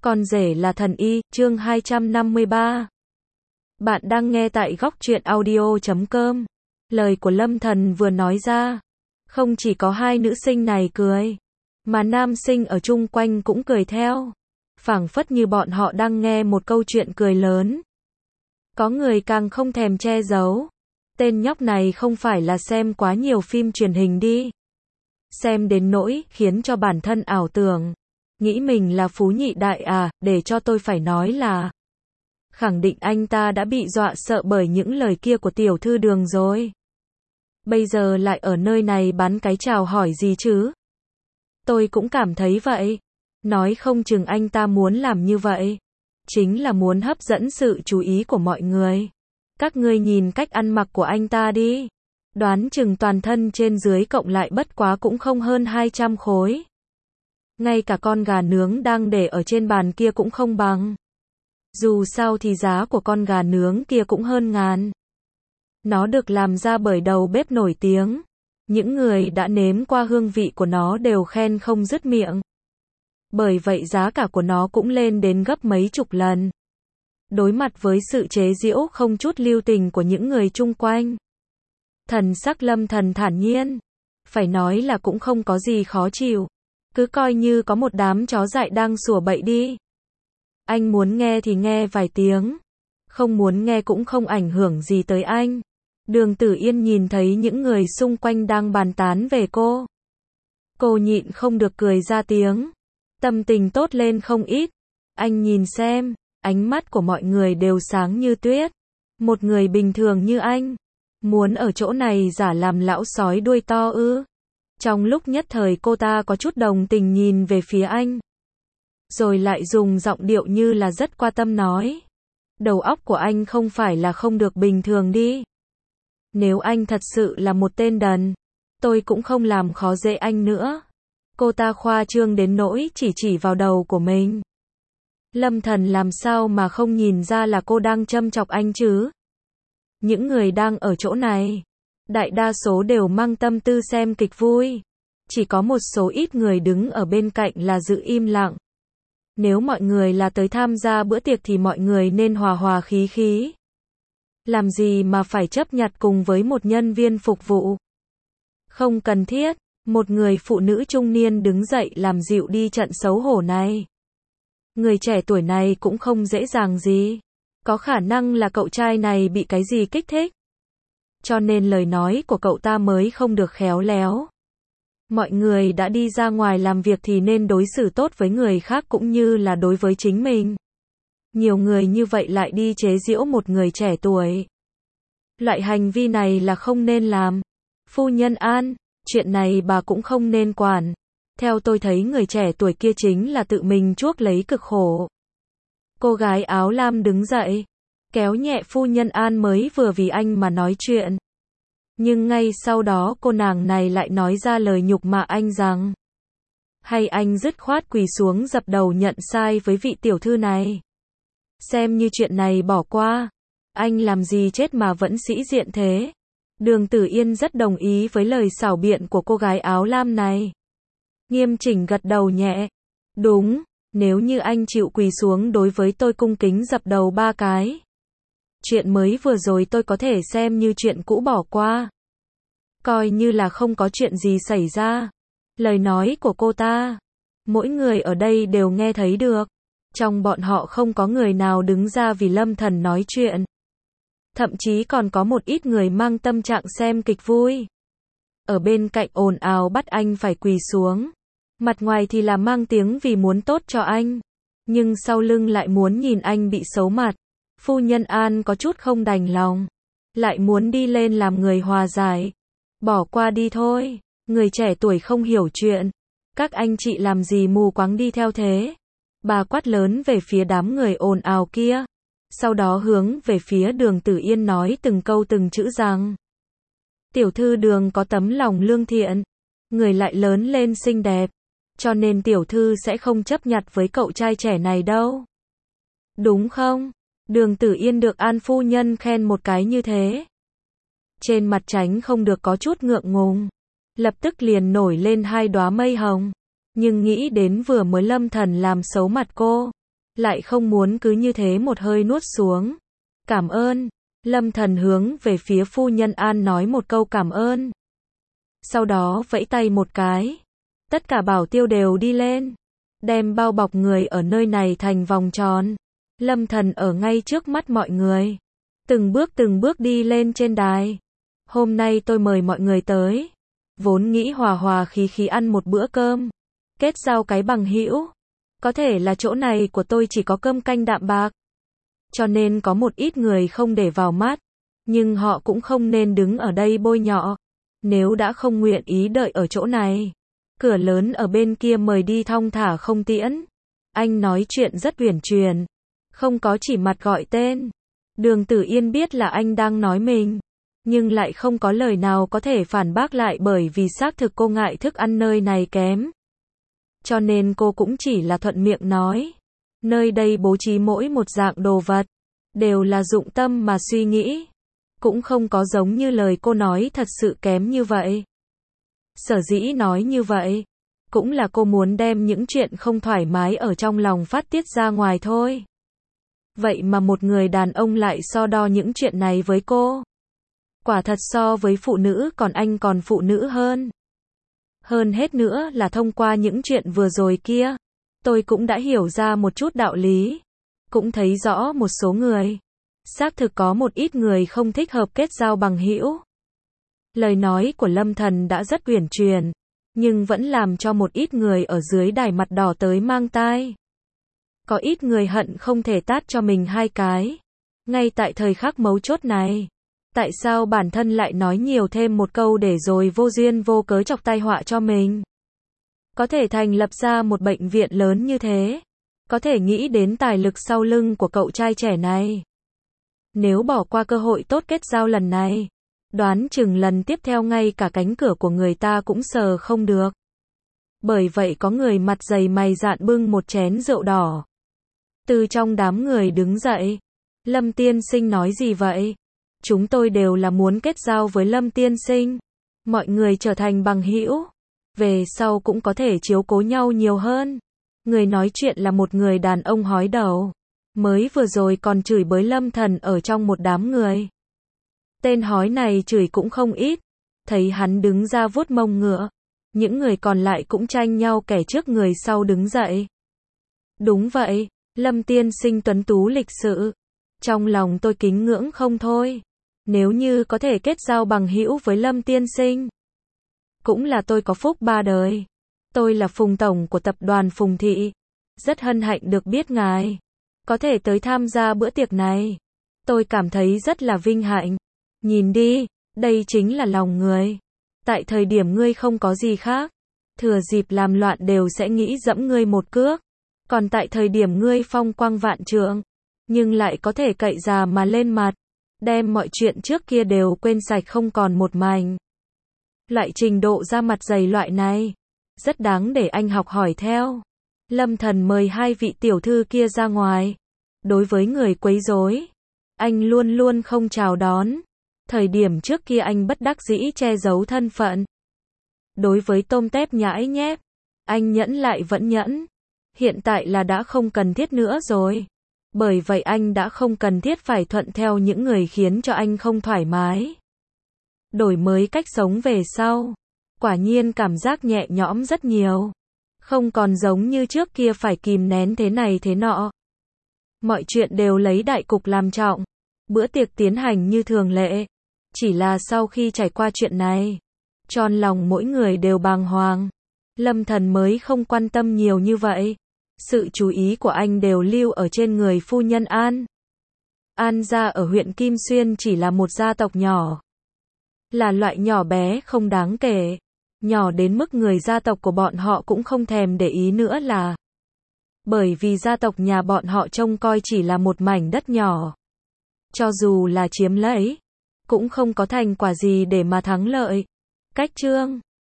Con rể là thần y, chương 253. Bạn đang nghe tại góc truyện audio.com. Lời của Lâm Thần vừa nói ra, không chỉ có hai nữ sinh này cười, mà nam sinh ở chung quanh cũng cười theo. Phảng phất như bọn họ đang nghe một câu chuyện cười lớn. Có người càng không thèm che giấu. Tên nhóc này không phải là xem quá nhiều phim truyền hình đi. Xem đến nỗi khiến cho bản thân ảo tưởng. Nghĩ mình là phú nhị đại à, để cho tôi phải nói là khẳng định anh ta đã bị dọa sợ bởi những lời kia của tiểu thư Đường rồi. Bây giờ lại ở nơi này bán cái chào hỏi gì chứ? Tôi cũng cảm thấy vậy. Nói không chừng anh ta muốn làm như vậy, chính là muốn hấp dẫn sự chú ý của mọi người. Các ngươi nhìn cách ăn mặc của anh ta đi. Đoán chừng toàn thân trên dưới cộng lại bất quá cũng không hơn 200 khối. Ngay cả con gà nướng đang để ở trên bàn kia cũng không bằng. Dù sao thì giá của con gà nướng kia cũng hơn ngàn. Nó được làm ra bởi đầu bếp nổi tiếng. Những người đã nếm qua hương vị của nó đều khen không dứt miệng. Bởi vậy giá cả của nó cũng lên đến gấp mấy chục lần. Đối mặt với sự chế giễu không chút lưu tình của những người chung quanh, thần sắc Lâm Thần thản nhiên. Phải nói là cũng không có gì khó chịu. Cứ coi như có một đám chó dại đang sủa bậy đi. Anh muốn nghe thì nghe vài tiếng. Không muốn nghe cũng không ảnh hưởng gì tới anh. Đường Tử Yên nhìn thấy những người xung quanh đang bàn tán về cô. Cô nhịn không được cười ra tiếng. Tâm tình tốt lên không ít. Anh nhìn xem, ánh mắt của mọi người đều sáng như tuyết. Một người bình thường như anh, muốn ở chỗ này giả làm lão sói đuôi to ư? Trong lúc nhất thời cô ta có chút đồng tình nhìn về phía anh. Rồi lại dùng giọng điệu như là rất quan tâm nói. Đầu óc của anh không phải là không được bình thường đi. Nếu anh thật sự là một tên đần, tôi cũng không làm khó dễ anh nữa. Cô ta khoa trương đến nỗi chỉ vào đầu của mình. Lâm Thần làm sao mà không nhìn ra là cô đang châm chọc anh chứ? Những người đang ở chỗ này, đại đa số đều mang tâm tư xem kịch vui. Chỉ có một số ít người đứng ở bên cạnh là giữ im lặng. Nếu mọi người là tới tham gia bữa tiệc thì mọi người nên hòa hòa khí khí. Làm gì mà phải chấp nhặt cùng với một nhân viên phục vụ? Không cần thiết. Một người phụ nữ trung niên đứng dậy làm dịu đi trận xấu hổ này. Người trẻ tuổi này cũng không dễ dàng gì. Có khả năng là cậu trai này bị cái gì kích thích. Cho nên lời nói của cậu ta mới không được khéo léo. Mọi người đã đi ra ngoài làm việc thì nên đối xử tốt với người khác cũng như là đối với chính mình. Nhiều người như vậy lại đi chế giễu một người trẻ tuổi. Loại hành vi này là không nên làm. Phu nhân An, chuyện này bà cũng không nên quản. Theo tôi thấy người trẻ tuổi kia chính là tự mình chuốc lấy cực khổ. Cô gái áo lam đứng dậy, kéo nhẹ phu nhân An mới vừa vì anh mà nói chuyện. Nhưng ngay sau đó cô nàng này lại nói ra lời nhục mạ anh rằng, hay anh dứt khoát quỳ xuống dập đầu nhận sai với vị tiểu thư này. Xem như chuyện này bỏ qua. Anh làm gì chết mà vẫn sĩ diện thế. Đường Tử Yên rất đồng ý với lời xảo biện của cô gái áo lam này. Nghiêm chỉnh gật đầu nhẹ. Đúng, nếu như anh chịu quỳ xuống đối với tôi cung kính dập đầu 3 cái. Chuyện mới vừa rồi tôi có thể xem như chuyện cũ bỏ qua. Coi như là không có chuyện gì xảy ra. Lời nói của cô ta, mỗi người ở đây đều nghe thấy được. Trong bọn họ không có người nào đứng ra vì Lâm Thần nói chuyện. Thậm chí còn có một ít người mang tâm trạng xem kịch vui. Ở bên cạnh ồn ào bắt anh phải quỳ xuống. Mặt ngoài thì là mang tiếng vì muốn tốt cho anh. Nhưng sau lưng lại muốn nhìn anh bị xấu mặt. Phu nhân An có chút không đành lòng. Lại muốn đi lên làm người hòa giải. Bỏ qua đi thôi. Người trẻ tuổi không hiểu chuyện. Các anh chị làm gì mù quáng đi theo thế. Bà quát lớn về phía đám người ồn ào kia. Sau đó hướng về phía Đường Tử Yên nói từng câu từng chữ rằng, tiểu thư Đường có tấm lòng lương thiện, người lại lớn lên xinh đẹp, cho nên tiểu thư sẽ không chấp nhặt với cậu trai trẻ này đâu. Đúng không? Đường Tử Yên được An phu nhân khen một cái như thế. Trên mặt tránh không được có chút ngượng ngùng. Lập tức liền nổi lên hai đóa mây hồng. Nhưng nghĩ đến vừa mới Lâm Thần làm xấu mặt cô, lại không muốn cứ như thế một hơi nuốt xuống. Cảm ơn. Lâm Thần hướng về phía phu nhân An nói một câu cảm ơn. Sau đó vẫy tay một cái. Tất cả bảo tiêu đều đi lên. Đem bao bọc người ở nơi này thành vòng tròn. Lâm Thần ở ngay trước mắt mọi người. Từng bước đi lên trên đài. Hôm nay tôi mời mọi người tới. Vốn nghĩ hòa hòa khí khí ăn một bữa cơm. Kết giao cái bằng hữu. Có thể là chỗ này của tôi chỉ có cơm canh đạm bạc. Cho nên có một ít người không để vào mắt. Nhưng họ cũng không nên đứng ở đây bôi nhọ. Nếu đã không nguyện ý đợi ở chỗ này. Cửa lớn ở bên kia mời đi thong thả không tiễn. Anh nói chuyện rất uyển chuyển. Không có chỉ mặt gọi tên. Đường Tử Yên biết là anh đang nói mình. Nhưng lại không có lời nào có thể phản bác lại bởi vì xác thực cô ngại thức ăn nơi này kém. Cho nên cô cũng chỉ là thuận miệng nói. Nơi đây bố trí mỗi một dạng đồ vật. Đều là dụng tâm mà suy nghĩ. Cũng không có giống như lời cô nói thật sự kém như vậy. Sở dĩ nói như vậy. Cũng là cô muốn đem những chuyện không thoải mái ở trong lòng phát tiết ra ngoài thôi. Vậy mà một người đàn ông lại so đo những chuyện này với cô. Quả thật so với phụ nữ còn anh còn phụ nữ hơn. Hơn hết nữa là thông qua những chuyện vừa rồi kia. Tôi cũng đã hiểu ra một chút đạo lý. Cũng thấy rõ một số người. Xác thực có một ít người không thích hợp kết giao bằng hữu. Lời nói của Lâm Thần đã rất uyển chuyển. Nhưng vẫn làm cho một ít người ở dưới đài mặt đỏ tới mang tai. Có ít người hận không thể tát cho mình hai cái. Ngay tại thời khắc mấu chốt này. Tại sao bản thân lại nói nhiều thêm một câu để rồi vô duyên vô cớ chọc tai họa cho mình? Có thể thành lập ra một bệnh viện lớn như thế. Có thể nghĩ đến tài lực sau lưng của cậu trai trẻ này. Nếu bỏ qua cơ hội tốt kết giao lần này. Đoán chừng lần tiếp theo ngay cả cánh cửa của người ta cũng sờ không được. Bởi vậy có người mặt dày mày dạn bưng một chén rượu đỏ. Từ trong đám người đứng dậy. Lâm tiên sinh nói gì vậy? Chúng tôi đều là muốn kết giao với Lâm tiên sinh. Mọi người trở thành bằng hữu. Về sau cũng có thể chiếu cố nhau nhiều hơn. Người nói chuyện là một người đàn ông hói đầu. Mới vừa rồi còn chửi bới Lâm Thần ở trong một đám người. Tên hói này chửi cũng không ít. Thấy hắn đứng ra vuốt mông ngựa. Những người còn lại cũng tranh nhau kẻ trước người sau đứng dậy. Đúng vậy, Lâm tiên sinh tuấn tú lịch sự. Trong lòng tôi kính ngưỡng không thôi. Nếu như có thể kết giao bằng hữu với Lâm tiên sinh. Cũng là tôi có phúc ba đời. Tôi là Phùng Tổng của tập đoàn Phùng Thị. Rất hân hạnh được biết ngài. Có thể tới tham gia bữa tiệc này. Tôi cảm thấy rất là vinh hạnh. Nhìn đi, đây chính là lòng người. Tại thời điểm ngươi không có gì khác. Thừa dịp làm loạn đều sẽ nghĩ dẫm ngươi một cước. Còn tại thời điểm ngươi phong quang vạn trượng. Nhưng lại có thể cậy già mà lên mặt. Đem mọi chuyện trước kia đều quên sạch không còn một mảnh. Loại trình độ ra mặt dày loại này. Rất đáng để anh học hỏi theo. Lâm Thần mời hai vị tiểu thư kia ra ngoài. Đối với người quấy rối, anh luôn luôn không chào đón. Thời điểm trước kia anh bất đắc dĩ che giấu thân phận. Đối với tôm tép nhãi nhép, anh nhẫn lại vẫn nhẫn. Hiện tại là đã không cần thiết nữa rồi. Bởi vậy anh đã không cần thiết phải thuận theo những người khiến cho anh không thoải mái. Đổi mới cách sống về sau. Quả nhiên cảm giác nhẹ nhõm rất nhiều. Không còn giống như trước kia phải kìm nén thế này thế nọ. Mọi chuyện đều lấy đại cục làm trọng. Bữa tiệc tiến hành như thường lệ. Chỉ là sau khi trải qua chuyện này, tròn lòng mỗi người đều bàng hoàng. Lâm Thần mới không quan tâm nhiều như vậy. Sự chú ý của anh đều lưu ở trên người phu nhân An. An gia ở huyện Kim Xuyên chỉ là một gia tộc nhỏ. Là loại nhỏ bé không đáng kể. Nhỏ đến mức người gia tộc của bọn họ cũng không thèm để ý nữa là. Bởi vì gia tộc nhà bọn họ trông coi chỉ là một mảnh đất nhỏ. Cho dù là chiếm lấy, cũng không có thành quả gì để mà thắng lợi. Cách chương